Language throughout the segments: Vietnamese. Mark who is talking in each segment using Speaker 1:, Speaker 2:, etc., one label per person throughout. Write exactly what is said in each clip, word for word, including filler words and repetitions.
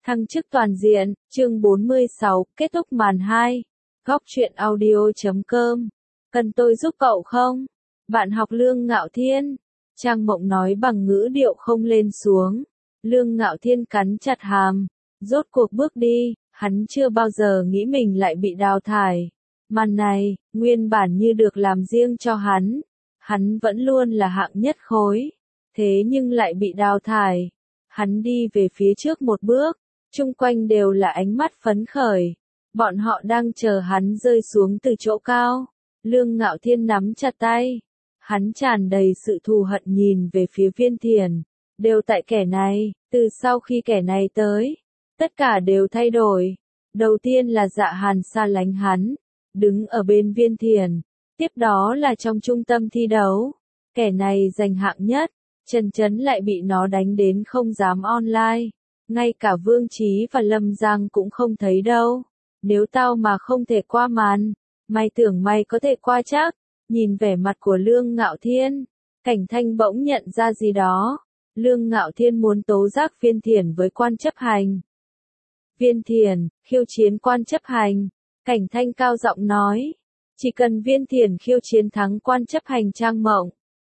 Speaker 1: Thăng chức toàn diện, chương bốn mươi sáu, kết thúc màn hai. Góc truyện audio chấm com. Cần tôi giúp cậu không? Bạn học Lương Ngạo Thiên. Trang Mộng nói bằng ngữ điệu không lên xuống. Lương Ngạo Thiên cắn chặt hàm. Rốt cuộc bước đi, hắn chưa bao giờ nghĩ mình lại bị đào thải. Màn này, nguyên bản như được làm riêng cho hắn. Hắn vẫn luôn là hạng nhất khối. Thế nhưng lại bị đào thải. Hắn đi về phía trước một bước. Chung quanh đều là ánh mắt phấn khởi. Bọn họ đang chờ hắn rơi xuống từ chỗ cao. Lương Ngạo Thiên nắm chặt tay. Hắn tràn đầy sự thù hận nhìn về phía Viên Thiền. Đều tại kẻ này, từ sau khi kẻ này tới. Tất cả đều thay đổi. Đầu tiên là Dạ Hàn xa lánh hắn. Đứng ở bên Viên Thiền. Tiếp đó là trong trung tâm thi đấu. Kẻ này giành hạng nhất. Trần Chấn lại bị nó đánh đến không dám online. Ngay cả Vương Chí và Lâm Giang cũng không thấy đâu. Nếu tao mà không thể qua màn, mày tưởng mày có thể qua chắc. Nhìn vẻ mặt của Lương Ngạo Thiên, Cảnh Thanh bỗng nhận ra gì đó. Lương Ngạo Thiên muốn tố giác Viên Thiền với quan chấp hành. Viên Thiền, khiêu chiến quan chấp hành. Cảnh Thanh cao giọng nói. Chỉ cần Viên Thiền khiêu chiến thắng quan chấp hành Trang Mộng.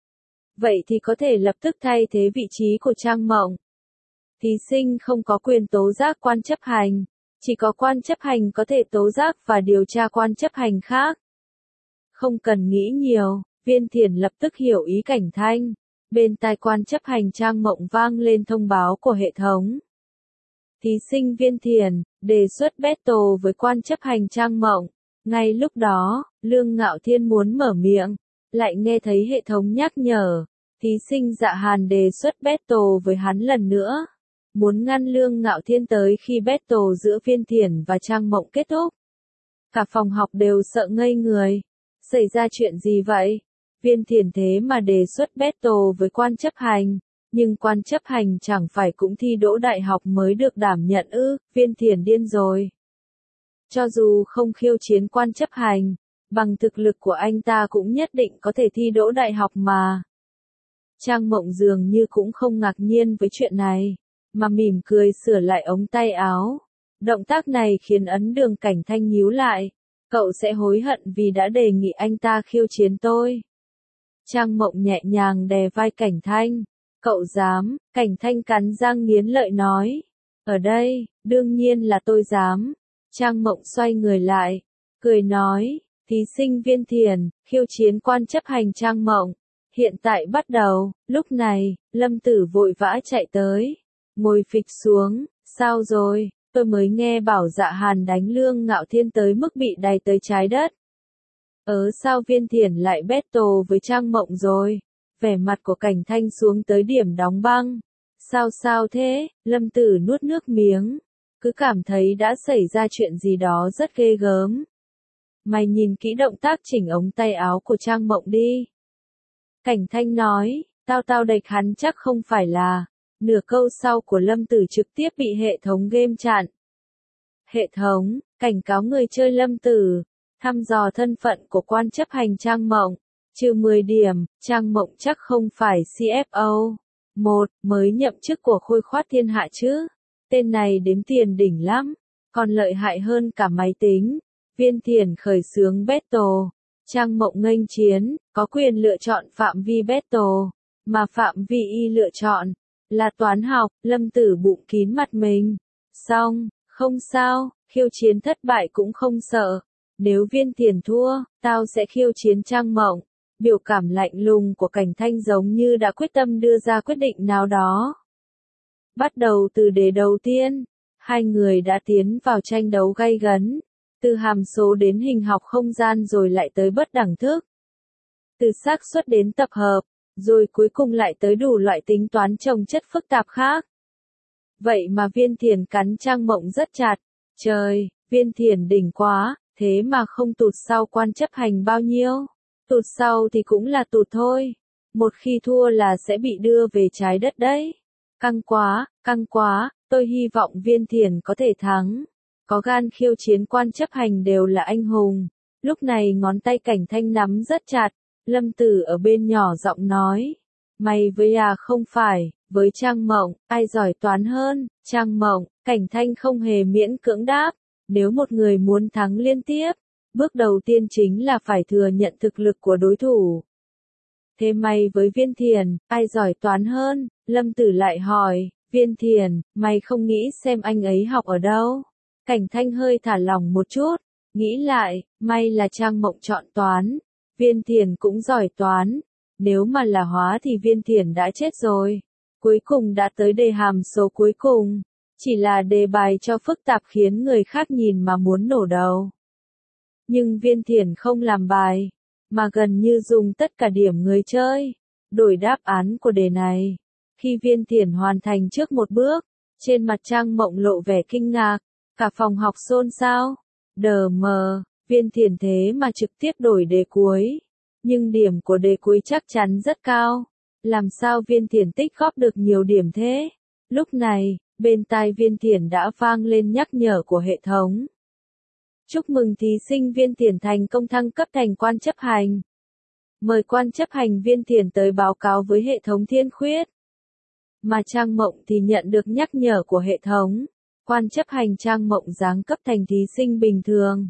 Speaker 1: Vậy thì có thể lập tức thay thế vị trí của Trang Mộng. Thí sinh không có quyền tố giác quan chấp hành, chỉ có quan chấp hành có thể tố giác và điều tra quan chấp hành khác. Không cần nghĩ nhiều, Viên Thiền lập tức hiểu ý Cảnh Thanh. Bên tai quan chấp hành Trang Mộng vang lên thông báo của hệ thống. Thí sinh Viên Thiền, đề xuất battle với quan chấp hành Trang Mộng. Ngay lúc đó, Lương Ngạo Thiên muốn mở miệng, lại nghe thấy hệ thống nhắc nhở. Thí sinh Dạ Hàn đề xuất battle với hắn lần nữa. Muốn ngăn Lương Ngạo Thiên tới khi battle giữa Viên Thiền và Trang Mộng kết thúc. Cả phòng học đều sợ ngây người. Xảy ra chuyện gì vậy? Viên Thiền thế mà đề xuất battle với quan chấp hành. Nhưng quan chấp hành chẳng phải cũng thi đỗ đại học mới được đảm nhận ư? Viên Thiền điên rồi. Cho dù không khiêu chiến quan chấp hành, bằng thực lực của anh ta cũng nhất định có thể thi đỗ đại học mà. Trang Mộng dường như cũng không ngạc nhiên với chuyện này, mà mỉm cười sửa lại ống tay áo. Động tác này khiến ấn đường Cảnh Thanh nhíu lại. Cậu sẽ hối hận vì đã đề nghị anh ta khiêu chiến tôi. Trang Mộng nhẹ nhàng đè vai Cảnh Thanh. Cậu dám? Cảnh Thanh cắn răng nghiến lợi nói. Ở đây, đương nhiên là tôi dám. Trang Mộng xoay người lại, cười nói. Thí sinh Viên Thiền, khiêu chiến quan chấp hành Trang Mộng. Hiện tại bắt đầu. Lúc này, Lâm Tử vội vã chạy tới. Ngồi phịch xuống. Sao rồi? Tôi mới nghe bảo Dạ Hàn đánh Lương Ngạo Thiên tới mức bị đày tới trái đất. Ớ sao Viên Thiền lại battle với Trang Mộng rồi? Vẻ mặt của Cảnh Thanh xuống tới điểm đóng băng. Sao sao thế? Lâm Tử nuốt nước miếng. Cứ cảm thấy đã xảy ra chuyện gì đó rất ghê gớm. Mày nhìn kỹ động tác chỉnh ống tay áo của Trang Mộng đi. Cảnh Thanh nói, tao tao đệch hắn chắc không phải là. Nửa câu sau của Lâm Tử trực tiếp bị hệ thống game chặn. Hệ thống, cảnh cáo người chơi Lâm Tử, thăm dò thân phận của quan chấp hành Trang Mộng, trừ mười điểm, Trang Mộng chắc không phải xê ép ô. Một, mới nhậm chức của Khôi Khoát Thiên Hạ chứ. Tên này đếm tiền đỉnh lắm, còn lợi hại hơn cả máy tính. Viên Thiền khởi xướng battle. Trang Mộng nghênh chiến, có quyền lựa chọn phạm vi battle, mà phạm vi y lựa chọn là toán học. Lâm Tử bụng kín mặt mình. Xong, không sao, khiêu chiến thất bại cũng không sợ. Nếu Viên Thiền thua, tao sẽ khiêu chiến Trang Mộng. Biểu cảm lạnh lùng của Cảnh Thanh giống như đã quyết tâm đưa ra quyết định nào đó. Bắt đầu từ đề đầu tiên, hai người đã tiến vào tranh đấu gay gấn. Từ hàm số đến hình học không gian rồi lại tới bất đẳng thức. Từ xác suất đến tập hợp, rồi cuối cùng lại tới đủ loại tính toán chồng chất phức tạp khác. Vậy mà Viên Thiền cắn Trang Mộng rất chặt. Trời, Viên Thiền đỉnh quá, thế mà không tụt sau quan chấp hành bao nhiêu. Tụt sau thì cũng là tụt thôi. Một khi thua là sẽ bị đưa về trái đất đấy. Căng quá, căng quá, tôi hy vọng Viên Thiền có thể thắng. Có gan khiêu chiến quan chấp hành đều là anh hùng. Lúc này ngón tay Cảnh Thanh nắm rất chặt. Lâm Tử ở bên nhỏ giọng nói. Mày với à không phải, với Trang Mộng, ai giỏi toán hơn? Trang Mộng, Cảnh Thanh không hề miễn cưỡng đáp, nếu một người muốn thắng liên tiếp, bước đầu tiên chính là phải thừa nhận thực lực của đối thủ. Thế mày với Viên Thiền, ai giỏi toán hơn? Lâm Tử lại hỏi, Viên Thiền, mày không nghĩ xem anh ấy học ở đâu? Cảnh Thanh hơi thả lỏng một chút, nghĩ lại, may là Trang Mộng chọn toán, Viên Thiền cũng giỏi toán, nếu mà là hóa thì Viên Thiền đã chết rồi. Cuối cùng đã tới đề hàm số cuối cùng, chỉ là đề bài cho phức tạp khiến người khác nhìn mà muốn nổ đầu. Nhưng Viên Thiền không làm bài, mà gần như dùng tất cả điểm người chơi, đổi đáp án của đề này. Khi Viên Thiền hoàn thành trước một bước, trên mặt Trang Mộng lộ vẻ kinh ngạc, cả phòng học xôn xao, đờ mờ, Viên Thiền thế mà trực tiếp đổi đề cuối. Nhưng điểm của đề cuối chắc chắn rất cao, làm sao Viên Thiền tích góp được nhiều điểm thế? Lúc này, bên tai Viên Thiền đã vang lên nhắc nhở của hệ thống. Chúc mừng thí sinh Viên Thiền thành công thăng cấp thành quan chấp hành. Mời quan chấp hành Viên Thiền tới báo cáo với hệ thống Thiên Khuyết. Mà Trang Mộng thì nhận được nhắc nhở của hệ thống. Quan chấp hành Trang Mộng giáng cấp thành thí sinh bình thường.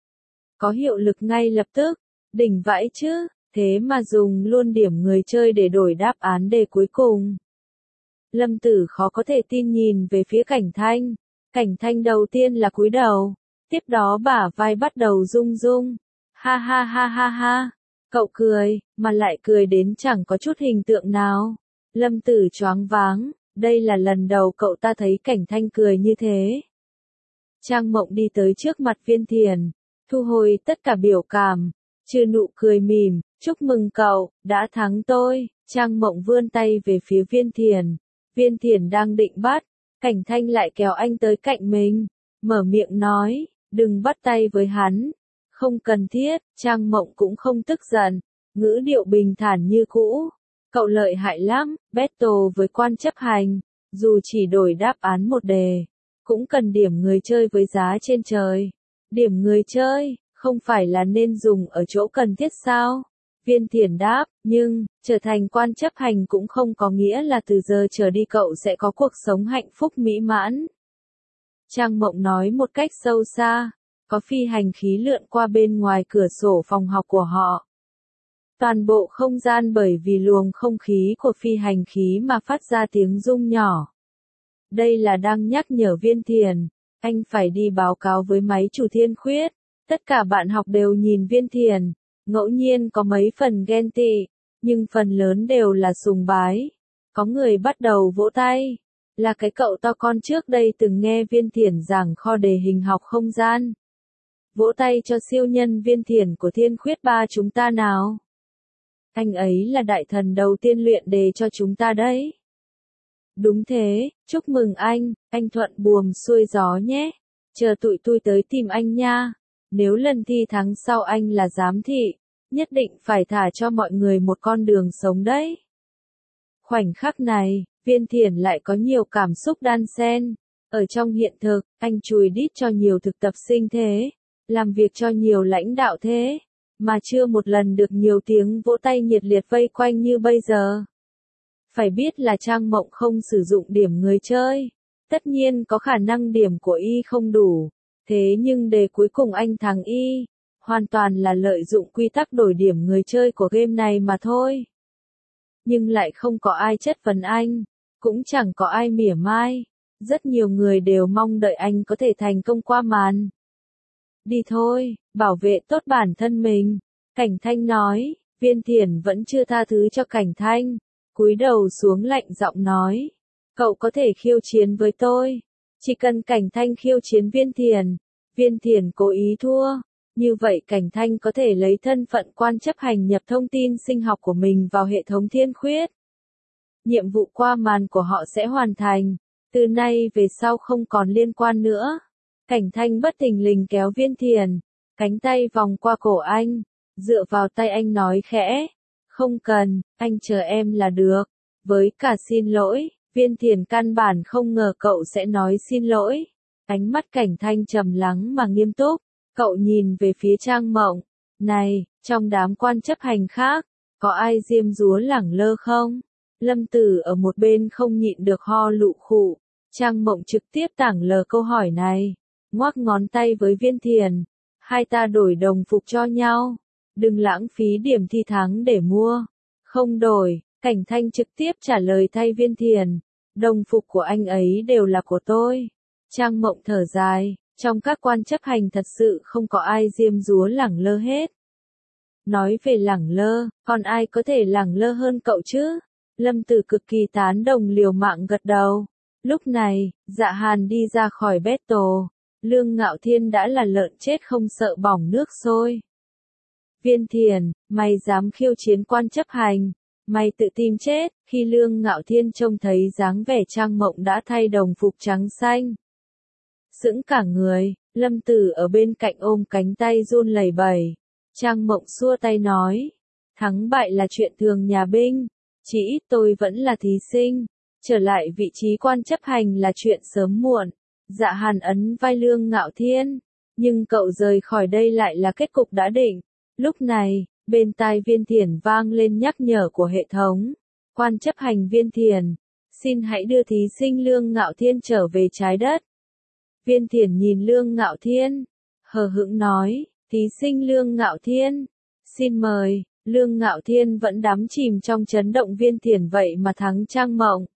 Speaker 1: Có hiệu lực ngay lập tức, đỉnh vãi chứ, thế mà dùng luôn điểm người chơi để đổi đáp án đề cuối cùng. Lâm Tử khó có thể tin nhìn về phía Cảnh Thanh. Cảnh Thanh đầu tiên là cúi đầu, tiếp đó bả vai bắt đầu rung rung. Ha ha ha ha ha, cậu cười, mà lại cười đến chẳng có chút hình tượng nào. Lâm Tử choáng váng, đây là lần đầu cậu ta thấy Cảnh Thanh cười như thế. Trang Mộng đi tới trước mặt Viên Thiền, thu hồi tất cả biểu cảm, trừ nụ cười mỉm, chúc mừng cậu, đã thắng tôi. Trang Mộng vươn tay về phía Viên Thiền. Viên Thiền đang định bắt, Cảnh Thanh lại kéo anh tới cạnh mình, mở miệng nói, đừng bắt tay với hắn. Không cần thiết, Trang Mộng cũng không tức giận, ngữ điệu bình thản như cũ. Cậu lợi hại lắm, battle với quan chấp hành, dù chỉ đổi đáp án một đề, cũng cần điểm người chơi với giá trên trời. Điểm người chơi, không phải là nên dùng ở chỗ cần thiết sao? Viên Thiền đáp, nhưng, trở thành quan chấp hành cũng không có nghĩa là từ giờ trở đi cậu sẽ có cuộc sống hạnh phúc mỹ mãn. Trang Mộng nói một cách sâu xa, có phi hành khí lượn qua bên ngoài cửa sổ phòng học của họ. Toàn bộ không gian bởi vì luồng không khí của phi hành khí mà phát ra tiếng rung nhỏ. Đây là đang nhắc nhở Viên Thiền, anh phải đi báo cáo với máy chủ Thiên Khuyết. Tất cả bạn học đều nhìn Viên Thiền, ngẫu nhiên có mấy phần ghen tị, nhưng phần lớn đều là sùng bái. Có người bắt đầu vỗ tay, là cái cậu to con trước đây từng nghe Viên Thiền giảng kho đề hình học không gian. Vỗ tay cho siêu nhân Viên Thiền của Thiên Khuyết ba chúng ta nào. Anh ấy là đại thần đầu tiên luyện đề cho chúng ta đấy. Đúng thế, chúc mừng anh, anh thuận buồm xuôi gió nhé. Chờ tụi tôi tới tìm anh nha. Nếu lần thi tháng sau anh là giám thị, nhất định phải thả cho mọi người một con đường sống đấy. Khoảnh khắc này, Viên Thiền lại có nhiều cảm xúc đan xen. Ở trong hiện thực, anh chùi đít cho nhiều thực tập sinh thế, làm việc cho nhiều lãnh đạo thế, mà chưa một lần được nhiều tiếng vỗ tay nhiệt liệt vây quanh như bây giờ. Phải biết là Trang Mộng không sử dụng điểm người chơi, tất nhiên có khả năng điểm của y không đủ, thế nhưng đề cuối cùng anh thắng y, hoàn toàn là lợi dụng quy tắc đổi điểm người chơi của game này mà thôi. Nhưng lại không có ai chất vấn anh, cũng chẳng có ai mỉa mai, rất nhiều người đều mong đợi anh có thể thành công qua màn. Đi thôi, bảo vệ tốt bản thân mình, Cảnh Thanh nói. Viên Thiền vẫn chưa tha thứ cho Cảnh Thanh, cúi đầu xuống lạnh giọng nói, cậu có thể khiêu chiến với tôi, chỉ cần Cảnh Thanh khiêu chiến Viên Thiền, Viên Thiền cố ý thua, như vậy Cảnh Thanh có thể lấy thân phận quan chấp hành nhập thông tin sinh học của mình vào hệ thống Thiên Khuyết. Nhiệm vụ qua màn của họ sẽ hoàn thành, từ nay về sau không còn liên quan nữa. Cảnh Thanh bất thình lình kéo Viên Thiền, cánh tay vòng qua cổ anh, dựa vào tay anh nói khẽ, không cần, anh chờ em là được. Với cả xin lỗi, Viên Thiền căn bản không ngờ cậu sẽ nói xin lỗi. Ánh mắt Cảnh Thanh trầm lắng mà nghiêm túc, cậu nhìn về phía Trang Mộng, này, trong đám quan chấp hành khác, có ai diêm dúa lẳng lơ không? Lâm Tử ở một bên không nhịn được ho lụ khụ, Trang Mộng trực tiếp tảng lờ câu hỏi này, ngoắc ngón tay với Viên Thiền, hai ta đổi đồng phục cho nhau, đừng lãng phí điểm thi thắng để mua. Không đổi, Cảnh Thanh trực tiếp trả lời thay Viên Thiền, đồng phục của anh ấy đều là của tôi. Trang Mộng thở dài, trong các quan chấp hành thật sự không có ai diêm dúa lẳng lơ hết. Nói về lẳng lơ, còn ai có thể lẳng lơ hơn cậu chứ? Lâm Tử cực kỳ tán đồng liều mạng gật đầu. Lúc này, Dạ Hàn đi ra khỏi battle, Lương Ngạo Thiên đã là lợn chết không sợ bỏng nước sôi. Viên Thiền, mày dám khiêu chiến quan chấp hành, mày tự tìm chết. Khi Lương Ngạo Thiên trông thấy dáng vẻ Trang Mộng đã thay đồng phục trắng xanh, sững cả người, Lâm Tử ở bên cạnh ôm cánh tay run lẩy bẩy. Trang Mộng xua tay nói, thắng bại là chuyện thường nhà binh, chỉ ít tôi vẫn là thí sinh, trở lại vị trí quan chấp hành là chuyện sớm muộn. Dạ Hàn ấn vai Lương Ngạo Thiên, nhưng cậu rời khỏi đây lại là kết cục đã định. Lúc này, bên tai Viên Thiền vang lên nhắc nhở của hệ thống. Quan chấp hành Viên Thiền, xin hãy đưa thí sinh Lương Ngạo Thiên trở về trái đất. Viên Thiền nhìn Lương Ngạo Thiên, hờ hững nói, thí sinh Lương Ngạo Thiên, xin mời. Lương Ngạo Thiên vẫn đắm chìm trong chấn động Viên Thiền vậy mà thắng Trang Mộng.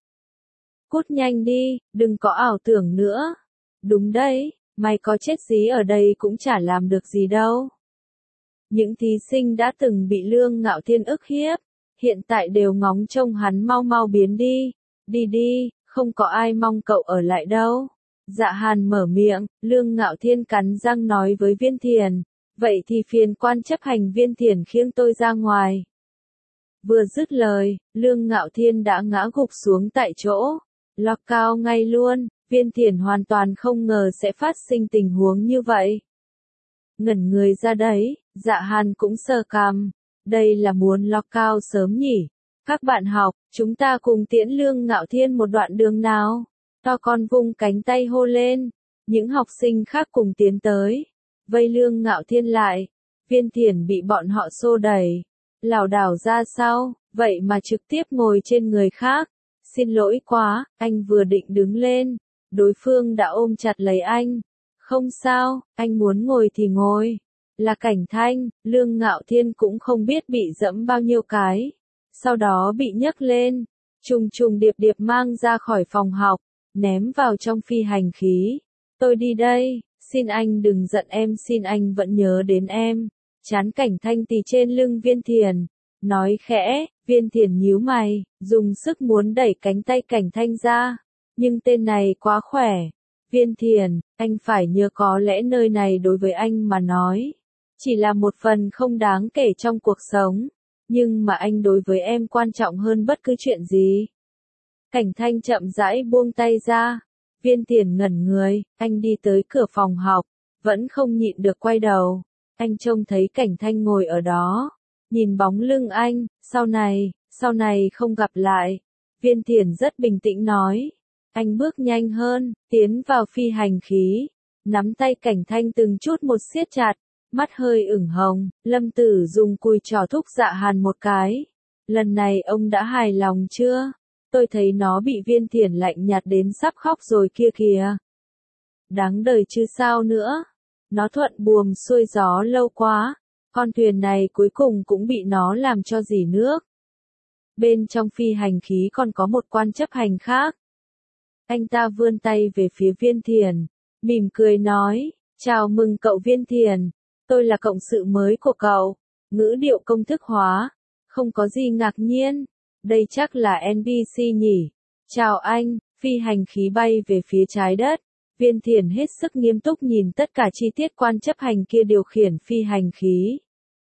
Speaker 1: Cút nhanh đi, đừng có ảo tưởng nữa. Đúng đấy, mày có chết dí ở đây cũng chả làm được gì đâu. Những thí sinh đã từng bị Lương Ngạo Thiên ức hiếp, hiện tại đều ngóng trông hắn mau mau biến đi. Đi đi, không có ai mong cậu ở lại đâu. Dạ Hàn mở miệng, Lương Ngạo Thiên cắn răng nói với Viên Thiền, vậy thì phiền quan chấp hành Viên Thiền khiêng tôi ra ngoài. Vừa dứt lời, Lương Ngạo Thiên đã ngã gục xuống tại chỗ, lọc cao ngay luôn. Viên Thiền hoàn toàn không ngờ sẽ phát sinh tình huống như vậy. Ngẩn người ra đấy, Dạ Hàn cũng sờ cằm, đây là muốn lọc cao sớm nhỉ. Các bạn học, chúng ta cùng tiễn Lương Ngạo Thiên một đoạn đường nào. To con vung cánh tay hô lên, những học sinh khác cùng tiến tới, vây Lương Ngạo Thiên lại. Viên Thiền bị bọn họ xô đẩy, lảo đảo ra sau, vậy mà trực tiếp ngồi trên người khác. Xin lỗi quá, anh vừa định đứng lên, đối phương đã ôm chặt lấy anh. Không sao, anh muốn ngồi thì ngồi. Là Cảnh Thanh, Lương Ngạo Thiên cũng không biết bị dẫm bao nhiêu cái. Sau đó bị nhấc lên, trùng trùng điệp điệp mang ra khỏi phòng học, ném vào trong phi hành khí. Tôi đi đây, xin anh đừng giận em, xin anh vẫn nhớ đến em. Chán Cảnh Thanh tì trên lưng Viên Thiền, nói khẽ. Viên Thiền nhíu mày, dùng sức muốn đẩy cánh tay Cảnh Thanh ra, nhưng tên này quá khỏe. Viên Thiền, anh phải nhớ có lẽ nơi này đối với anh mà nói, chỉ là một phần không đáng kể trong cuộc sống, nhưng mà anh đối với em quan trọng hơn bất cứ chuyện gì. Cảnh Thanh chậm rãi buông tay ra, Viên Thiền ngẩn người, anh đi tới cửa phòng học, vẫn không nhịn được quay đầu, anh trông thấy Cảnh Thanh ngồi ở đó. Nhìn bóng lưng anh, sau này, sau này không gặp lại. Viên Thiền rất bình tĩnh nói. Anh bước nhanh hơn, tiến vào phi hành khí. Nắm tay Cảnh Thanh từng chút một siết chặt, mắt hơi ửng hồng. Lâm Tử dùng cùi trỏ thúc Dạ Hàn một cái. Lần này ông đã hài lòng chưa? Tôi thấy nó bị Viên Thiền lạnh nhạt đến sắp khóc rồi kia kìa. Đáng đời chứ sao nữa. Nó thuận buồm xuôi gió lâu quá. Con thuyền này cuối cùng cũng bị nó làm cho dỉ nước. Bên trong phi hành khí còn có một quan chấp hành khác. Anh ta vươn tay về phía Viên Thiền, mỉm cười nói, chào mừng cậu Viên Thiền, tôi là cộng sự mới của cậu. Ngữ điệu công thức hóa, không có gì ngạc nhiên, đây chắc là en pê xê nhỉ. Chào anh, phi hành khí bay về phía trái đất. Viên Thiền hết sức nghiêm túc nhìn tất cả chi tiết quan chấp hành kia điều khiển phi hành khí.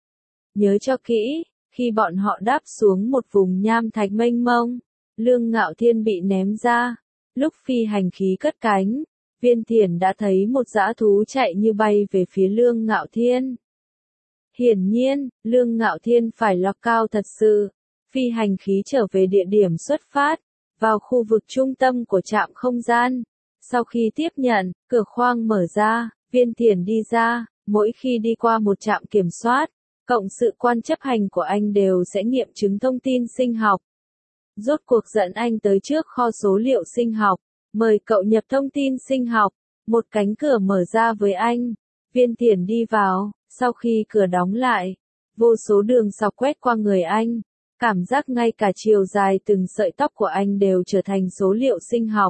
Speaker 1: Nhớ cho kỹ, khi bọn họ đáp xuống một vùng nham thạch mênh mông, Lương Ngạo Thiên bị ném ra. Lúc phi hành khí cất cánh, Viên Thiền đã thấy một dã thú chạy như bay về phía Lương Ngạo Thiên. Hiển nhiên, Lương Ngạo Thiên phải lọc cao thật sự. Phi hành khí trở về địa điểm xuất phát, vào khu vực trung tâm của trạm không gian. Sau khi tiếp nhận, cửa khoang mở ra, Viên Thiền đi ra. Mỗi khi đi qua một trạm kiểm soát, cộng sự quan chấp hành của anh đều sẽ nghiệm chứng thông tin sinh học. Rốt cuộc dẫn anh tới trước kho số liệu sinh học. Mời cậu nhập thông tin sinh học. Một cánh cửa mở ra với anh. Viên Thiển đi vào, sau khi cửa đóng lại, vô số đường sọc quét qua người anh. Cảm giác ngay cả chiều dài từng sợi tóc của anh đều trở thành số liệu sinh học.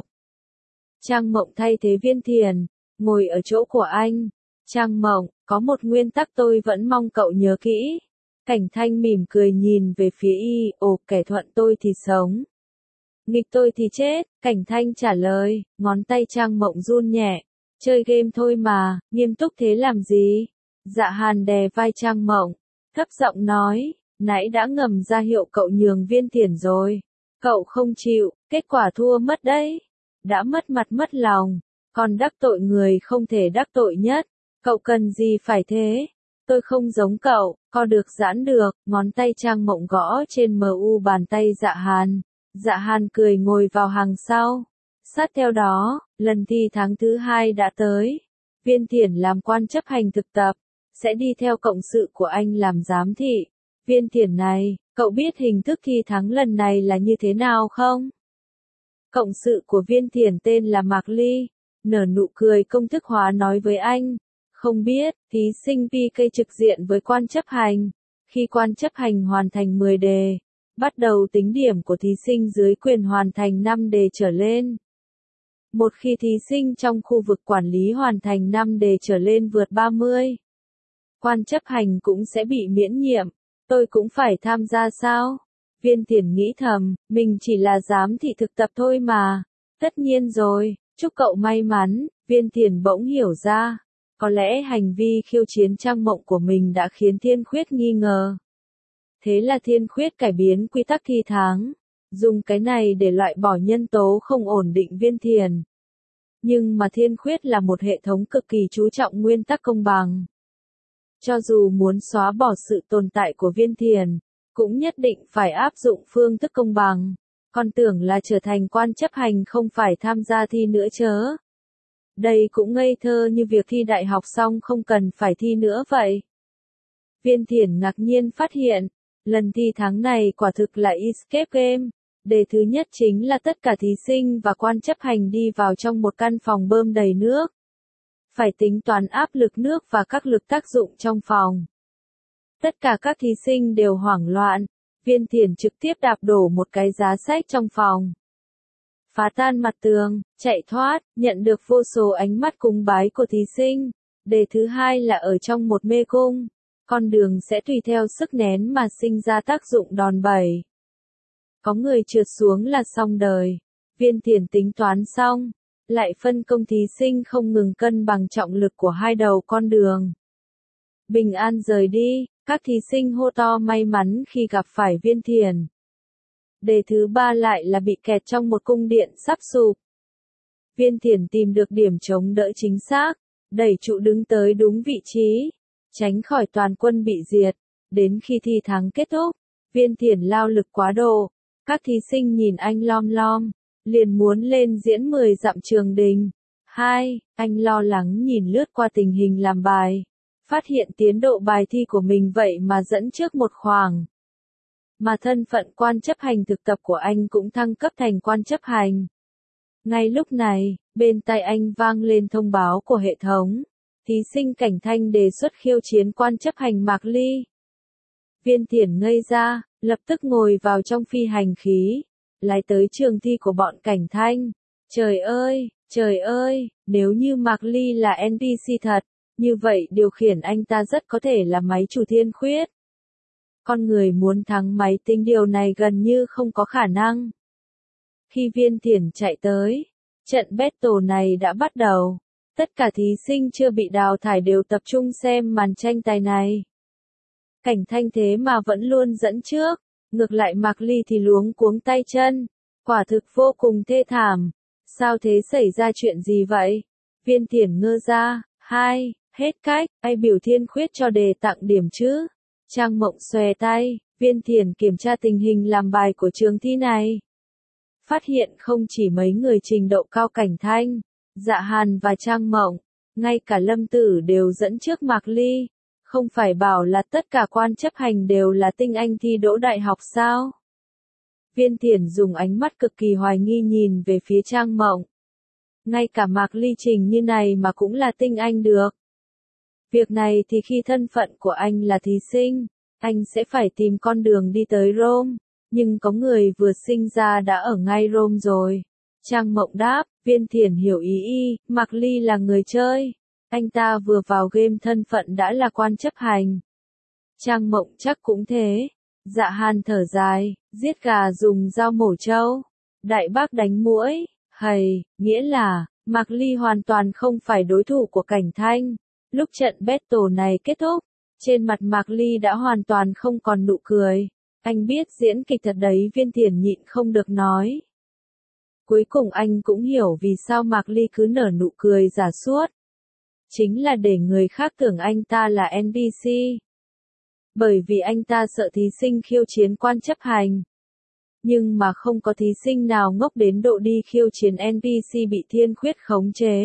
Speaker 1: Trang Mộng thay thế Viên Thiển, ngồi ở chỗ của anh. Trang Mộng, có một nguyên tắc tôi vẫn mong cậu nhớ kỹ. Cảnh Thanh mỉm cười nhìn về phía y, ồ, kẻ thuận tôi thì sống, nghịch tôi thì chết. Cảnh Thanh trả lời, ngón tay Trang Mộng run nhẹ. Chơi game thôi mà, nghiêm túc thế làm gì? Dạ Hàn đè vai Trang Mộng, thấp giọng nói, nãy đã ngầm ra hiệu cậu nhường Viên Thiển rồi. Cậu không chịu, kết quả thua mất đấy. Đã mất mặt mất lòng, còn đắc tội người không thể đắc tội nhất. Cậu cần gì phải thế? Tôi không giống cậu, co được giãn được. Ngón tay Trang Mộng gõ trên mờ u bàn tay Dạ Hàn. Dạ Hàn cười ngồi vào hàng sau. Sát theo đó, lần thi tháng thứ hai đã tới. Viên Thiển làm quan chấp hành thực tập, sẽ đi theo cộng sự của anh làm giám thị. Viên Thiển này, cậu biết hình thức thi tháng lần này là như thế nào không? Cộng sự của Viên Thiển tên là Mạc Ly, nở nụ cười công thức hóa nói với anh. Không biết, thí sinh pê ca trực diện với quan chấp hành. Khi quan chấp hành hoàn thành mười đề, bắt đầu tính điểm của thí sinh dưới quyền hoàn thành năm đề trở lên. Một khi thí sinh trong khu vực quản lý hoàn thành năm đề trở lên vượt ba mươi, quan chấp hành cũng sẽ bị miễn nhiệm. Tôi cũng phải tham gia sao? Viên Thiển nghĩ thầm, mình chỉ là giám thị thực tập thôi mà. Tất nhiên rồi, chúc cậu may mắn. Viên Thiển bỗng hiểu ra, có lẽ hành vi khiêu chiến Trang Mộng của mình đã khiến Thiên Khuyết nghi ngờ. Thế là Thiên Khuyết cải biến quy tắc thi tháng, dùng cái này để loại bỏ nhân tố không ổn định Viên Thiển. Nhưng mà Thiên Khuyết là một hệ thống cực kỳ chú trọng nguyên tắc công bằng. Cho dù muốn xóa bỏ sự tồn tại của Viên Thiển, cũng nhất định phải áp dụng phương thức công bằng. Con tưởng là trở thành quan chấp hành không phải tham gia thi nữa chớ. Đây cũng ngây thơ như việc thi đại học xong không cần phải thi nữa vậy. Viên Thiển ngạc nhiên phát hiện, lần thi tháng này quả thực là escape game. Đề thứ nhất chính là tất cả thí sinh và quan chấp hành đi vào trong một căn phòng bơm đầy nước. Phải tính toán áp lực nước và các lực tác dụng trong phòng. Tất cả các thí sinh đều hoảng loạn. Viên Thiển trực tiếp đạp đổ một cái giá sách trong phòng. Phá tan mặt tường, chạy thoát, nhận được vô số ánh mắt cúng bái của thí sinh. Đề thứ hai là ở trong một mê cung. Con đường sẽ tùy theo sức nén mà sinh ra tác dụng đòn bẩy. Có người trượt xuống là xong đời. Viên Thiển tính toán xong, lại phân công thí sinh không ngừng cân bằng trọng lực của hai đầu con đường. Bình an rời đi, các thí sinh hô to may mắn khi gặp phải Viên Thiển. Đề thứ ba lại là bị kẹt trong một cung điện sắp sụp. Viên Thiển tìm được điểm chống đỡ chính xác, đẩy trụ đứng tới đúng vị trí, tránh khỏi toàn quân bị diệt. Đến khi thi tháng kết thúc, Viên Thiển lao lực quá độ, các thí sinh nhìn anh lom lom, liền muốn lên diễn mười dặm trường đình. Hai, anh lo lắng nhìn lướt qua tình hình làm bài, phát hiện tiến độ bài thi của mình vậy mà dẫn trước một khoảng. Mà thân phận quan chấp hành thực tập của anh cũng thăng cấp thành quan chấp hành. Ngay lúc này, bên tai anh vang lên thông báo của hệ thống. Thí sinh Cảnh Thanh đề xuất khiêu chiến quan chấp hành Mạc Ly. Viên Thiển ngây ra, lập tức ngồi vào trong phi hành khí, lái tới trường thi của bọn Cảnh Thanh. Trời ơi, trời ơi, nếu như Mạc Ly là en pê xê thật, như vậy điều khiển anh ta rất có thể là máy chủ Thiên Khuyết. Con người muốn thắng máy tính điều này gần như không có khả năng. Khi Viên Thiển chạy tới, trận battle này đã bắt đầu. Tất cả thí sinh chưa bị đào thải đều tập trung xem màn tranh tài này. Cảnh Thanh thế mà vẫn luôn dẫn trước, ngược lại Mạc Ly thì luống cuống tay chân. Quả thực vô cùng thê thảm. Sao thế, xảy ra chuyện gì vậy? Viên Thiển ngơ ra. Hai, hết cách, ai biểu Thiên Khuyết cho đề tặng điểm chứ? Trang Mộng xòe tay. Viên Thiển kiểm tra tình hình làm bài của trường thi này. Phát hiện không chỉ mấy người trình độ cao Cảnh Thanh, Dạ Hàn và Trang Mộng, ngay cả Lâm Tử đều dẫn trước Mạc Ly. Không phải bảo là tất cả quan chấp hành đều là tinh anh thi đỗ đại học sao? Viên Thiển dùng ánh mắt cực kỳ hoài nghi nhìn về phía Trang Mộng. Ngay cả Mạc Ly Trình như này mà cũng là tinh anh được. Việc này thì khi thân phận của anh là thí sinh, anh sẽ phải tìm con đường đi tới Rome, nhưng có người vừa sinh ra đã ở ngay Rome rồi. Trang Mộng đáp, Viên Thiển hiểu ý y, Mạc Ly là người chơi. Anh ta vừa vào game thân phận đã là quan chấp hành. Trang Mộng chắc cũng thế. Dạ Hàn thở dài, giết gà dùng dao mổ trâu. Đại bác đánh muỗi, hầy, nghĩa là, Mạc Ly hoàn toàn không phải đối thủ của Cảnh Thanh. Lúc trận battle này kết thúc, trên mặt Mạc Ly đã hoàn toàn không còn nụ cười. Anh biết diễn kịch thật đấy, Viên Thiển nhịn không được nói. Cuối cùng anh cũng hiểu vì sao Mạc Ly cứ nở nụ cười giả suốt. Chính là để người khác tưởng anh ta là en pê xê. Bởi vì anh ta sợ thí sinh khiêu chiến quan chấp hành. Nhưng mà không có thí sinh nào ngốc đến độ đi khiêu chiến en pê xê bị thiên khuyết khống chế.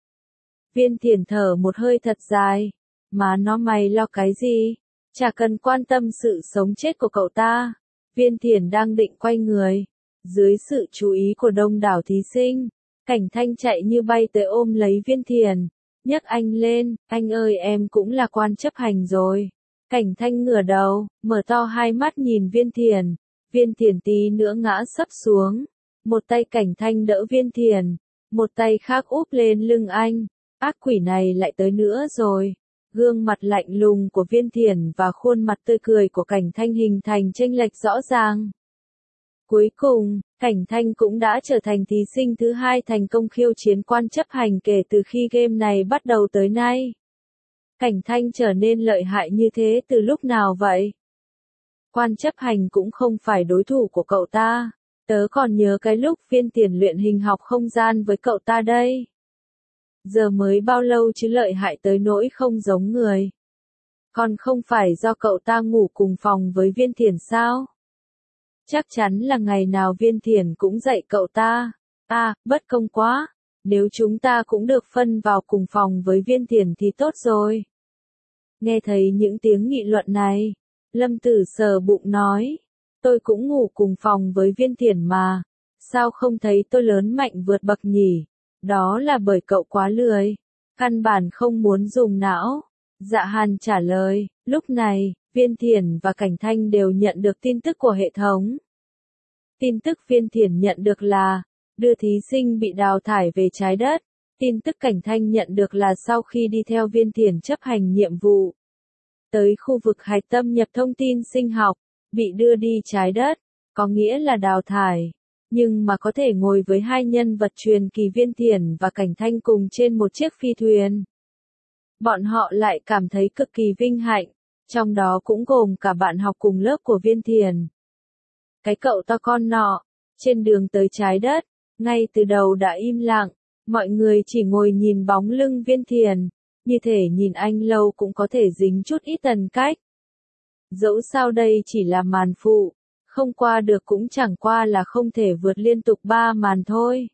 Speaker 1: Viên Thiển thở một hơi thật dài. Mà nó mày lo cái gì? Chả cần quan tâm sự sống chết của cậu ta. Viên Thiển đang định quay người. Dưới sự chú ý của đông đảo thí sinh, Cảnh Thanh chạy như bay tới ôm lấy Viên Thiển. Nhấc anh lên, anh ơi em cũng là quan chấp hành rồi. Cảnh Thanh ngửa đầu, mở to hai mắt nhìn Viên Thiển. Viên Thiển tí nữa ngã sấp xuống. Một tay Cảnh Thanh đỡ Viên Thiển, một tay khác úp lên lưng anh. Ác quỷ này lại tới nữa rồi. Gương mặt lạnh lùng của Viên Thiển và khuôn mặt tươi cười của Cảnh Thanh hình thành chênh lệch rõ ràng. Cuối cùng, Cảnh Thanh cũng đã trở thành thí sinh thứ hai thành công khiêu chiến quan chấp hành kể từ khi game này bắt đầu tới nay. Cảnh Thanh trở nên lợi hại như thế từ lúc nào vậy? Quan chấp hành cũng không phải đối thủ của cậu ta. Tớ còn nhớ cái lúc Viên Thiển luyện hình học không gian với cậu ta đây. Giờ mới bao lâu chứ lợi hại tới nỗi không giống người. Còn không phải do cậu ta ngủ cùng phòng với Viên Thiển sao? Chắc chắn là ngày nào Viên Thiển cũng dạy cậu ta. À, bất công quá. Nếu chúng ta cũng được phân vào cùng phòng với Viên Thiển thì tốt rồi. Nghe thấy những tiếng nghị luận này, Lâm Tử sờ bụng nói. Tôi cũng ngủ cùng phòng với Viên Thiển mà. Sao không thấy tôi lớn mạnh vượt bậc nhỉ? Đó là bởi cậu quá lười. Căn bản không muốn dùng não. Dạ Hàn trả lời. Lúc này, Viên Thiển và Cảnh Thanh đều nhận được tin tức của hệ thống. Tin tức Viên Thiển nhận được là đưa thí sinh bị đào thải về trái đất. Tin tức Cảnh Thanh nhận được là sau khi đi theo Viên Thiển chấp hành nhiệm vụ tới khu vực hạch tâm nhập thông tin sinh học, bị đưa đi trái đất, có nghĩa là đào thải. Nhưng mà có thể ngồi với hai nhân vật truyền kỳ Viên Thiển và Cảnh Thanh cùng trên một chiếc phi thuyền. Bọn họ lại cảm thấy cực kỳ vinh hạnh, trong đó cũng gồm cả bạn học cùng lớp của Viên Thiển. Cái cậu to con nọ, trên đường tới trái đất, ngay từ đầu đã im lặng, mọi người chỉ ngồi nhìn bóng lưng Viên Thiển, như thể nhìn anh lâu cũng có thể dính chút ít tần cách. Dẫu sao đây chỉ là màn phụ, không qua được cũng chẳng qua là không thể vượt liên tục ba màn thôi.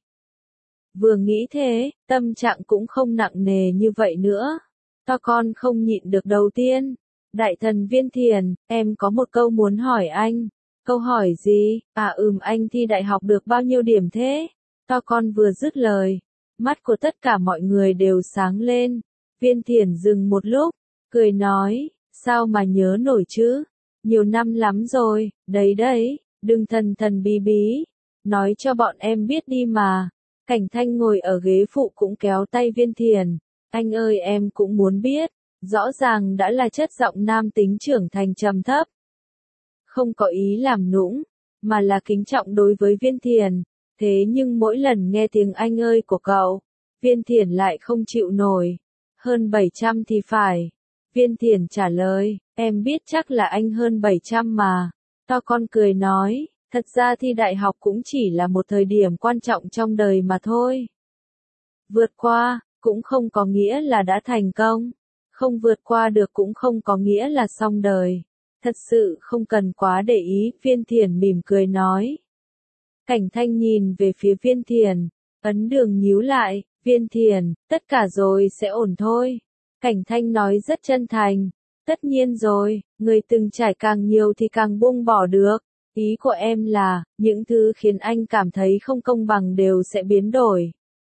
Speaker 1: Vừa nghĩ thế, tâm trạng cũng không nặng nề như vậy nữa. To con không nhịn được đầu tiên. Đại thần Viên Thiển, em có một câu muốn hỏi anh. Câu hỏi gì? À ừm anh thi đại học được bao nhiêu điểm thế? To con vừa dứt lời. Mắt của tất cả mọi người đều sáng lên. Viên Thiển dừng một lúc, cười nói, sao mà nhớ nổi chứ? Nhiều năm lắm rồi, đấy đấy, đừng thần thần bí bí. Nói cho bọn em biết đi mà. Cảnh Thanh ngồi ở ghế phụ cũng kéo tay Viên Thiển. Anh ơi em cũng muốn biết. Rõ ràng đã là chất giọng nam tính trưởng thành trầm thấp. Không có ý làm nũng, mà là kính trọng đối với Viên Thiển. Thế nhưng mỗi lần nghe tiếng anh ơi của cậu, Viên Thiển lại không chịu nổi. Hơn bảy trăm thì phải. Viên Thiển trả lời, em biết chắc là anh hơn bảy trăm mà. To con cười nói, thật ra thi đại học cũng chỉ là một thời điểm quan trọng trong đời mà thôi. Vượt qua, cũng không có nghĩa là đã thành công. Không vượt qua được cũng không có nghĩa là xong đời. Thật sự không cần quá để ý, Viên Thiển mỉm cười nói. Cảnh Thanh nhìn về phía Viên Thiển, ấn đường nhíu lại, Viên Thiển, tất cả rồi sẽ ổn thôi. Cảnh Thanh nói rất chân thành, tất nhiên rồi, người từng trải càng nhiều thì càng buông bỏ được. Ý của em là, những thứ khiến anh cảm thấy không công bằng đều sẽ biến đổi.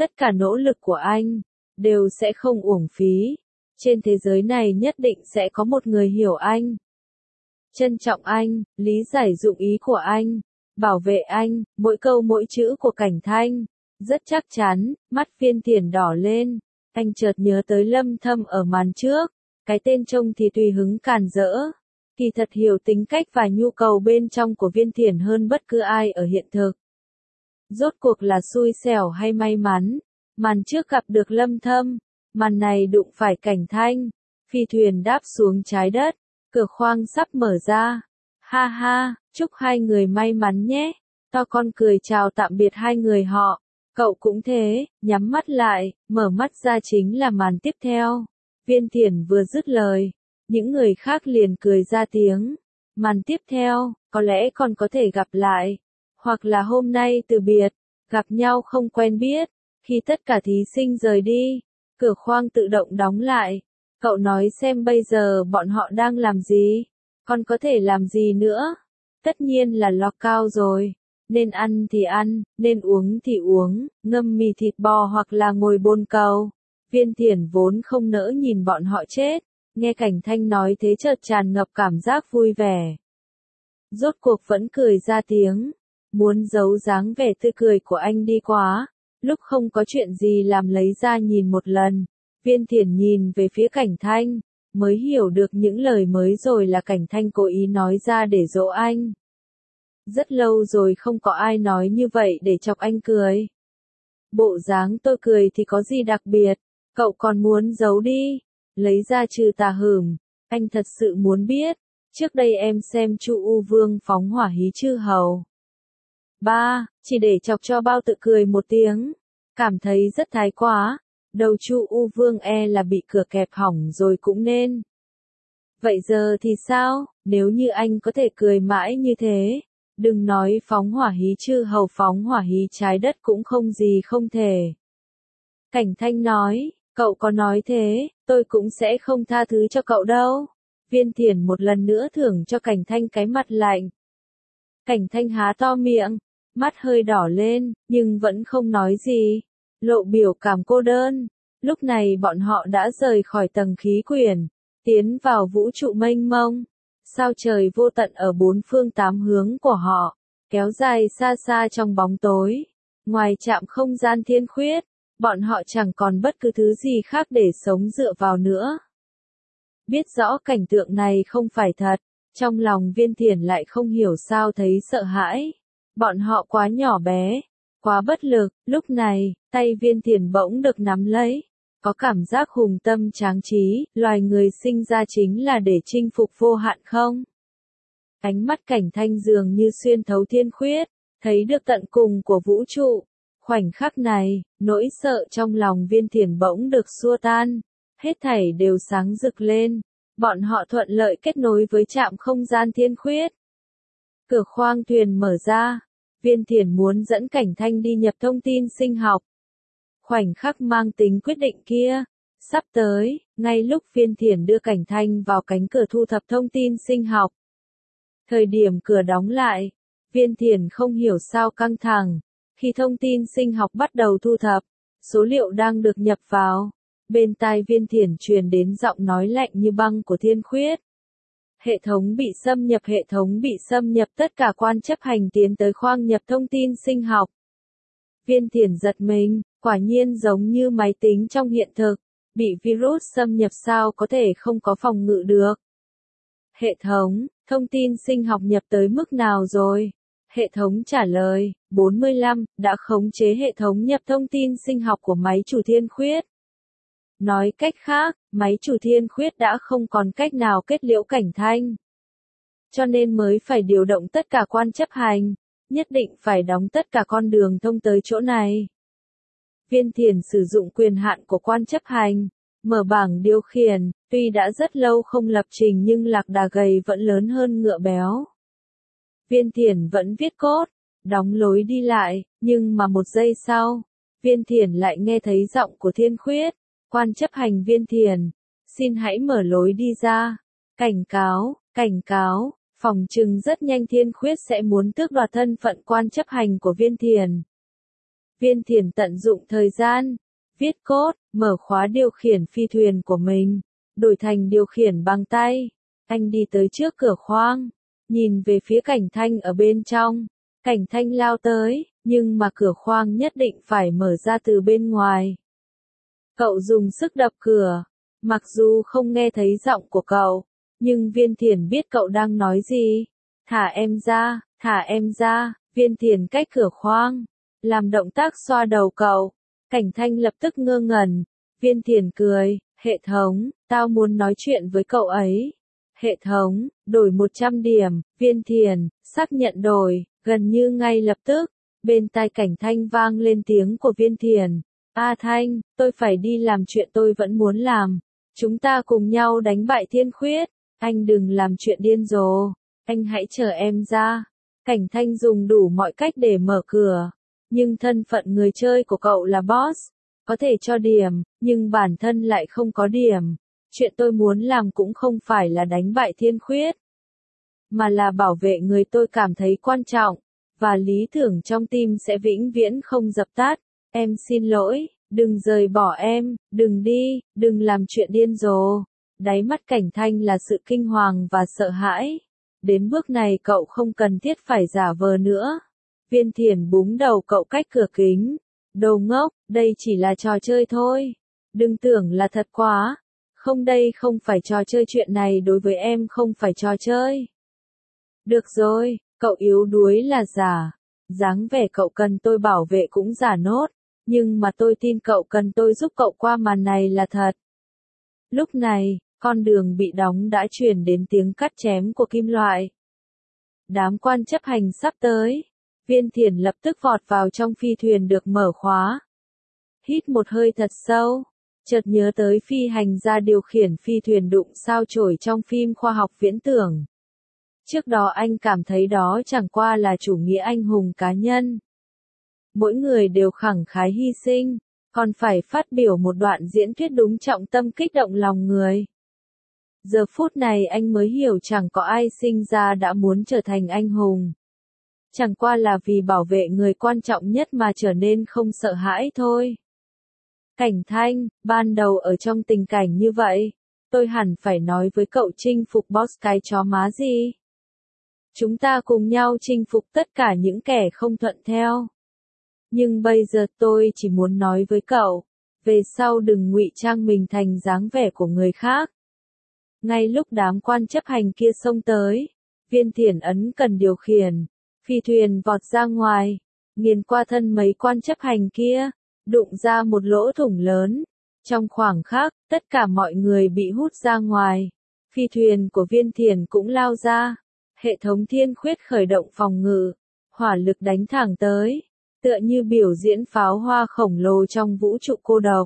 Speaker 1: Tất cả nỗ lực của anh đều sẽ không uổng phí. Trên thế giới này nhất định sẽ có một người hiểu anh, trân trọng anh, lý giải dụng ý của anh, bảo vệ anh. Mỗi câu mỗi chữ của Cảnh Thanh rất chắc chắn. Mắt Viên Thiển đỏ lên, anh chợt nhớ tới Lâm Thâm ở màn trước. Cái tên trông thì tùy hứng càn rỡ, kỳ thật hiểu tính cách và nhu cầu bên trong của Viên Thiển hơn bất cứ ai ở hiện thực. Rốt cuộc là xui xẻo hay may mắn, màn trước gặp được Lâm Thâm, màn này đụng phải Cảnh Thanh. Phi thuyền đáp xuống trái đất, cửa khoang sắp mở ra. Ha ha, chúc hai người may mắn nhé. To con cười chào tạm biệt hai người họ. Cậu cũng thế, nhắm mắt lại, mở mắt ra chính là màn tiếp theo. Viên Thiển vừa dứt lời, những người khác liền cười ra tiếng. Màn tiếp theo, có lẽ còn có thể gặp lại, hoặc là hôm nay từ biệt, gặp nhau không quen biết. Khi tất cả thí sinh rời đi, cửa khoang tự động đóng lại. Cậu nói xem bây giờ bọn họ đang làm gì? Còn có thể làm gì nữa? Tất nhiên là lo cao rồi. Nên ăn thì ăn, nên uống thì uống, ngâm mì thịt bò hoặc là ngồi bồn cầu. Viên Thiển vốn không nỡ nhìn bọn họ chết, nghe Cảnh Thanh nói thế chợt tràn ngập cảm giác vui vẻ. Rốt cuộc vẫn cười ra tiếng, muốn giấu dáng vẻ tươi cười của anh đi quá. Lúc không có chuyện gì làm lấy ra nhìn một lần. Viên Thiển nhìn về phía Cảnh Thanh, mới hiểu được những lời mới rồi là Cảnh Thanh cố ý nói ra để dỗ anh. Rất lâu rồi không có ai nói như vậy để chọc anh cười. Bộ dáng tôi cười thì có gì đặc biệt, cậu còn muốn giấu đi, lấy ra trừ tà hửm, anh thật sự muốn biết, trước đây em xem Chu U Vương phóng hỏa hí chư hầu. Ba, chỉ để chọc cho bao tự cười một tiếng, cảm thấy rất thái quá, đầu Chu U Vương e là bị cửa kẹp hỏng rồi cũng nên. Vậy giờ thì sao, nếu như anh có thể cười mãi như thế, đừng nói phóng hỏa hí chư hầu, phóng hỏa hí trái đất cũng không gì không thể. Cảnh Thanh nói, cậu có nói thế, tôi cũng sẽ không tha thứ cho cậu đâu. Viên Thiển một lần nữa thưởng cho Cảnh Thanh cái mặt lạnh. Cảnh Thanh há to miệng, mắt hơi đỏ lên, nhưng vẫn không nói gì, lộ biểu cảm cô đơn. Lúc này bọn họ đã rời khỏi tầng khí quyển, tiến vào vũ trụ mênh mông. Sao trời vô tận ở bốn phương tám hướng của họ, kéo dài xa xa trong bóng tối. Ngoài trạm không gian thiên khuyết, bọn họ chẳng còn bất cứ thứ gì khác để sống dựa vào nữa. Biết rõ cảnh tượng này không phải thật, trong lòng Viên Thiển lại không hiểu sao thấy sợ hãi. Bọn họ quá nhỏ bé, quá bất lực. Lúc này, tay Viên Thiển bỗng được nắm lấy. Có cảm giác hùng tâm tráng trí, loài người sinh ra chính là để chinh phục vô hạn không? Ánh mắt Cảnh Thanh dường như xuyên thấu thiên khuyết, thấy được tận cùng của vũ trụ. Khoảnh khắc này, nỗi sợ trong lòng Viên Thiển bỗng được xua tan, hết thảy đều sáng rực lên. Bọn họ thuận lợi kết nối với trạm không gian thiên khuyết. Cửa khoang thuyền mở ra, Viên Thiển muốn dẫn Cảnh Thanh đi nhập thông tin sinh học. Khoảnh khắc mang tính quyết định kia, sắp tới, ngay lúc Viên Thiển đưa Cảnh Thanh vào cánh cửa thu thập thông tin sinh học. Thời điểm cửa đóng lại, Viên Thiển không hiểu sao căng thẳng, khi thông tin sinh học bắt đầu thu thập, số liệu đang được nhập vào, bên tai Viên Thiển truyền đến giọng nói lạnh như băng của Thiên Khuyết. Hệ thống bị xâm nhập, hệ thống bị xâm nhập, tất cả quan chấp hành tiến tới khoang nhập thông tin sinh học. Viên Thiển giật mình, quả nhiên giống như máy tính trong hiện thực, bị virus xâm nhập sao có thể không có phòng ngự được. Hệ thống, thông tin sinh học nhập tới mức nào rồi? Hệ thống trả lời, bốn mươi lăm, đã khống chế hệ thống nhập thông tin sinh học của máy chủ Thiên Khuyết. Nói cách khác, máy chủ Thiên Khuyết đã không còn cách nào kết liễu Cảnh Thanh. Cho nên mới phải điều động tất cả quan chấp hành, nhất định phải đóng tất cả con đường thông tới chỗ này. Viên Thiển sử dụng quyền hạn của quan chấp hành, mở bảng điều khiển, tuy đã rất lâu không lập trình nhưng lạc đà gầy vẫn lớn hơn ngựa béo. Viên Thiển vẫn viết code, đóng lối đi lại, nhưng mà một giây sau, Viên Thiển lại nghe thấy giọng của Thiên Khuyết, quan chấp hành Viên Thiển, xin hãy mở lối đi ra, cảnh cáo, cảnh cáo, phòng trừng rất nhanh Thiên Khuyết sẽ muốn tước đoạt thân phận quan chấp hành của Viên Thiển. Viên Thiền tận dụng thời gian, viết code, mở khóa điều khiển phi thuyền của mình, đổi thành điều khiển bằng tay. Anh đi tới trước cửa khoang, nhìn về phía Cảnh Thanh ở bên trong. Cảnh Thanh lao tới, nhưng mà cửa khoang nhất định phải mở ra từ bên ngoài. Cậu dùng sức đập cửa, mặc dù không nghe thấy giọng của cậu, nhưng Viên Thiền biết cậu đang nói gì. Thả em ra, thả em ra. Viên Thiền cách cửa khoang, làm động tác xoa đầu cậu. Cảnh Thanh lập tức ngơ ngẩn. Viên Thiền cười, hệ thống, tao muốn nói chuyện với cậu ấy. Hệ thống, đổi một trăm điểm. Viên Thiền, xác nhận đổi, gần như ngay lập tức. Bên tai Cảnh Thanh vang lên tiếng của Viên Thiền. A Thanh, tôi phải đi làm chuyện tôi vẫn muốn làm. Chúng ta cùng nhau đánh bại Thiên Khuyết. Anh đừng làm chuyện điên rồ. Anh hãy chờ em ra. Cảnh Thanh dùng đủ mọi cách để mở cửa. Nhưng thân phận người chơi của cậu là boss. Có thể cho điểm, nhưng bản thân lại không có điểm. Chuyện tôi muốn làm cũng không phải là đánh bại Thiên Khuyết, mà là bảo vệ người tôi cảm thấy quan trọng. Và lý tưởng trong tim sẽ vĩnh viễn không dập tắt. Em xin lỗi, đừng rời bỏ em, đừng đi, đừng làm chuyện điên rồ. Đáy mắt Cảnh Thanh là sự kinh hoàng và sợ hãi. Đến bước này cậu không cần thiết phải giả vờ nữa. Viên Thiền búng đầu cậu cách cửa kính. Đồ ngốc, đây chỉ là trò chơi thôi. Đừng tưởng là thật quá. Không, đây không phải trò chơi, chuyện này đối với em không phải trò chơi. Được rồi, cậu yếu đuối là giả. Dáng vẻ cậu cần tôi bảo vệ cũng giả nốt. Nhưng mà tôi tin cậu cần tôi giúp cậu qua màn này là thật. Lúc này, con đường bị đóng đã truyền đến tiếng cắt chém của kim loại. Đám quan chấp hành sắp tới. Viên Thiền lập tức vọt vào trong phi thuyền được mở khóa. Hít một hơi thật sâu. Chợt nhớ tới phi hành gia điều khiển phi thuyền đụng sao chổi trong phim khoa học viễn tưởng. Trước đó anh cảm thấy đó chẳng qua là chủ nghĩa anh hùng cá nhân. Mỗi người đều khẳng khái hy sinh, còn phải phát biểu một đoạn diễn thuyết đúng trọng tâm kích động lòng người. Giờ phút này anh mới hiểu chẳng có ai sinh ra đã muốn trở thành anh hùng. Chẳng qua là vì bảo vệ người quan trọng nhất mà trở nên không sợ hãi thôi. Cảnh Thanh, ban đầu ở trong tình cảnh như vậy, tôi hẳn phải nói với cậu chinh phục boss cái chó má gì. Chúng ta cùng nhau chinh phục tất cả những kẻ không thuận theo. Nhưng bây giờ tôi chỉ muốn nói với cậu, về sau đừng ngụy trang mình thành dáng vẻ của người khác. Ngay lúc đám quan chấp hành kia xông tới, Viên Thiền ấn cần điều khiển, phi thuyền vọt ra ngoài, nghiền qua thân mấy quan chấp hành kia, đụng ra một lỗ thủng lớn. Trong khoảng khắc, tất cả mọi người bị hút ra ngoài. Phi thuyền của Viên Thiền cũng lao ra. Hệ thống Thiên Khuyết khởi động phòng ngự, hỏa lực đánh thẳng tới, tựa như biểu diễn pháo hoa khổng lồ trong vũ trụ cô độc.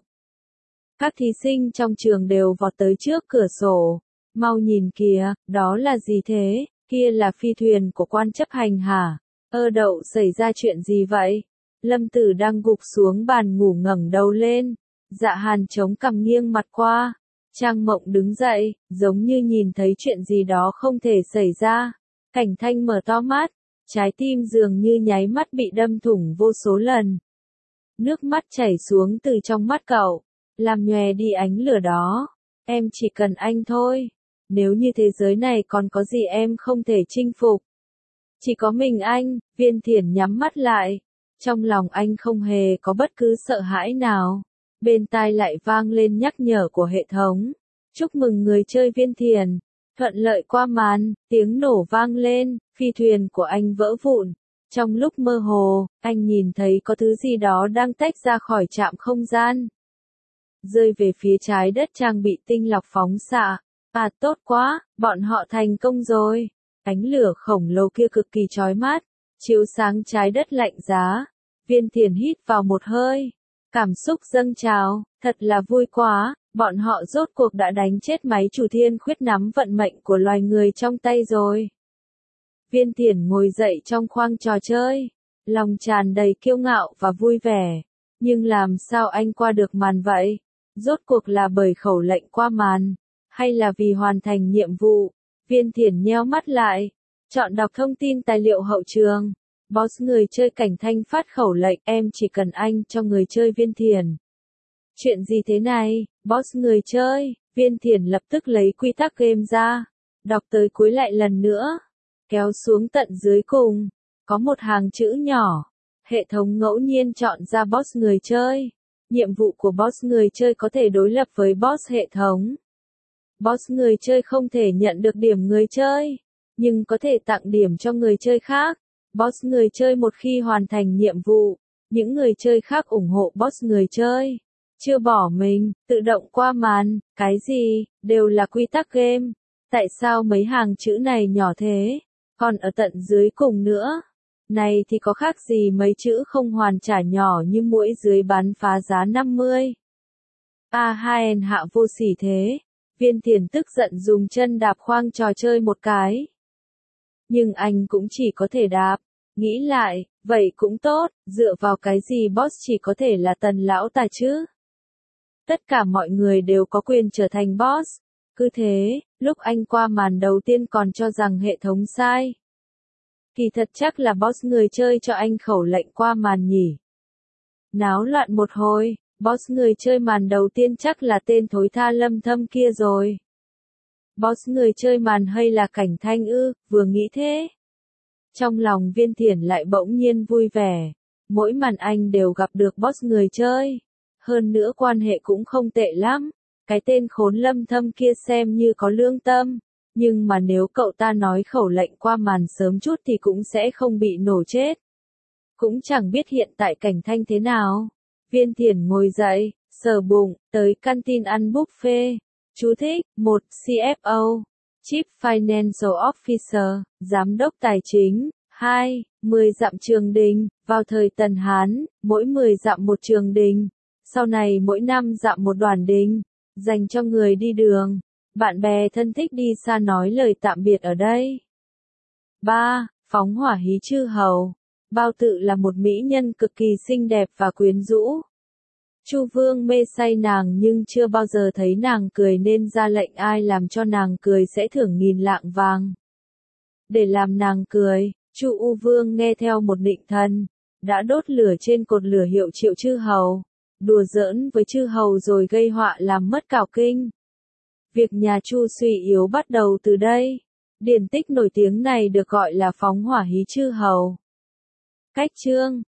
Speaker 1: Các thí sinh trong trường đều vọt tới trước cửa sổ. Mau nhìn kìa, đó là gì thế? Kia là phi thuyền của quan chấp hành hả? Ơ đậu, xảy ra chuyện gì vậy? Lâm Tử đang gục xuống bàn ngủ ngẩng đầu lên. Dạ Hàn chống cằm nghiêng mặt qua. Trang Mộng đứng dậy, giống như nhìn thấy chuyện gì đó không thể xảy ra. Cảnh Thanh mở to mắt, trái tim dường như nháy mắt bị đâm thủng vô số lần. Nước mắt chảy xuống từ trong mắt cậu, làm nhòe đi ánh lửa đó. Em chỉ cần anh thôi. Nếu như thế giới này còn có gì em không thể chinh phục. Chỉ có mình anh. Viên Thiền nhắm mắt lại. Trong lòng anh không hề có bất cứ sợ hãi nào. Bên tai lại vang lên nhắc nhở của hệ thống. Chúc mừng người chơi Viên Thiền. Thuận lợi qua màn, tiếng nổ vang lên, phi thuyền của anh vỡ vụn. Trong lúc mơ hồ, anh nhìn thấy có thứ gì đó đang tách ra khỏi trạm không gian. Rơi về phía trái đất trang bị tinh lọc phóng xạ. À tốt quá, bọn họ thành công rồi. Ánh lửa khổng lồ kia cực kỳ chói mắt, chiếu sáng trái đất lạnh giá. Viên Thiền hít vào một hơi. Cảm xúc dâng trào, thật là vui quá. Bọn họ rốt cuộc đã đánh chết máy chủ Thiên Khuyết nắm vận mệnh của loài người trong tay rồi. Viên Thiền ngồi dậy trong khoang trò chơi, lòng tràn đầy kiêu ngạo và vui vẻ. Nhưng làm sao anh qua được màn vậy? Rốt cuộc là bởi khẩu lệnh qua màn, hay là vì hoàn thành nhiệm vụ? Viên Thiền nheo mắt lại, chọn đọc thông tin tài liệu hậu trường. Boss người chơi Cảnh Thanh phát khẩu lệnh, em chỉ cần anh cho người chơi Viên Thiền. Chuyện gì thế này, boss người chơi, Viên Thiền lập tức lấy quy tắc game ra, đọc tới cuối lại lần nữa, kéo xuống tận dưới cùng, có một hàng chữ nhỏ, hệ thống ngẫu nhiên chọn ra boss người chơi. Nhiệm vụ của boss người chơi có thể đối lập với boss hệ thống. Boss người chơi không thể nhận được điểm người chơi, nhưng có thể tặng điểm cho người chơi khác. Boss người chơi một khi hoàn thành nhiệm vụ, những người chơi khác ủng hộ boss người chơi. Chưa bỏ mình, tự động qua màn, cái gì, đều là quy tắc game. Tại sao mấy hàng chữ này nhỏ thế? Còn ở tận dưới cùng nữa. Này thì có khác gì mấy chữ không hoàn trả nhỏ như muỗi dưới bán phá giá năm mươi. A hai N hạ vô sỉ thế. Viên Thiền tức giận dùng chân đạp khoang trò chơi một cái. Nhưng anh cũng chỉ có thể đạp. Nghĩ lại, vậy cũng tốt, dựa vào cái gì boss chỉ có thể là Tần lão tài chứ? Tất cả mọi người đều có quyền trở thành boss. Cứ thế, lúc anh qua màn đầu tiên còn cho rằng hệ thống sai. Kỳ thật chắc là boss người chơi cho anh khẩu lệnh qua màn nhỉ. Náo loạn một hồi, boss người chơi màn đầu tiên chắc là tên thối tha Lâm Thâm kia rồi. Boss người chơi màn hay là Cảnh Thanh ư, vừa nghĩ thế. Trong lòng Viên Thiền lại bỗng nhiên vui vẻ. Mỗi màn anh đều gặp được boss người chơi. Hơn nữa quan hệ cũng không tệ lắm. Cái tên khốn Lâm Thâm kia xem như có lương tâm. Nhưng mà nếu cậu ta nói khẩu lệnh qua màn sớm chút thì cũng sẽ không bị nổ chết. Cũng chẳng biết hiện tại Cảnh Thanh thế nào. Viên Thiền ngồi dậy, sờ bụng, tới canteen ăn buffet. Chú thích, một xê ép ô, Chief Financial Officer, Giám đốc Tài chính. hai. mười dặm trường đình, vào thời Tần Hán, mỗi mười dặm một trường đình. Sau này mỗi năm dặm một đoàn đình, dành cho người đi đường. Bạn bè thân thích đi xa nói lời tạm biệt ở đây. ba. Phóng hỏa hí chư hầu. Bao Tự là một mỹ nhân cực kỳ xinh đẹp và quyến rũ. Chu Vương mê say nàng nhưng chưa bao giờ thấy nàng cười nên ra lệnh ai làm cho nàng cười sẽ thưởng nghìn lạng vàng. Để làm nàng cười, Chu U Vương nghe theo một định thần, đã đốt lửa trên cột lửa hiệu triệu chư hầu, đùa giỡn với chư hầu rồi gây họa làm mất cào kinh. Việc nhà Chu suy yếu bắt đầu từ đây. Điển tích nổi tiếng này được gọi là phóng hỏa hí chư hầu. Cách chương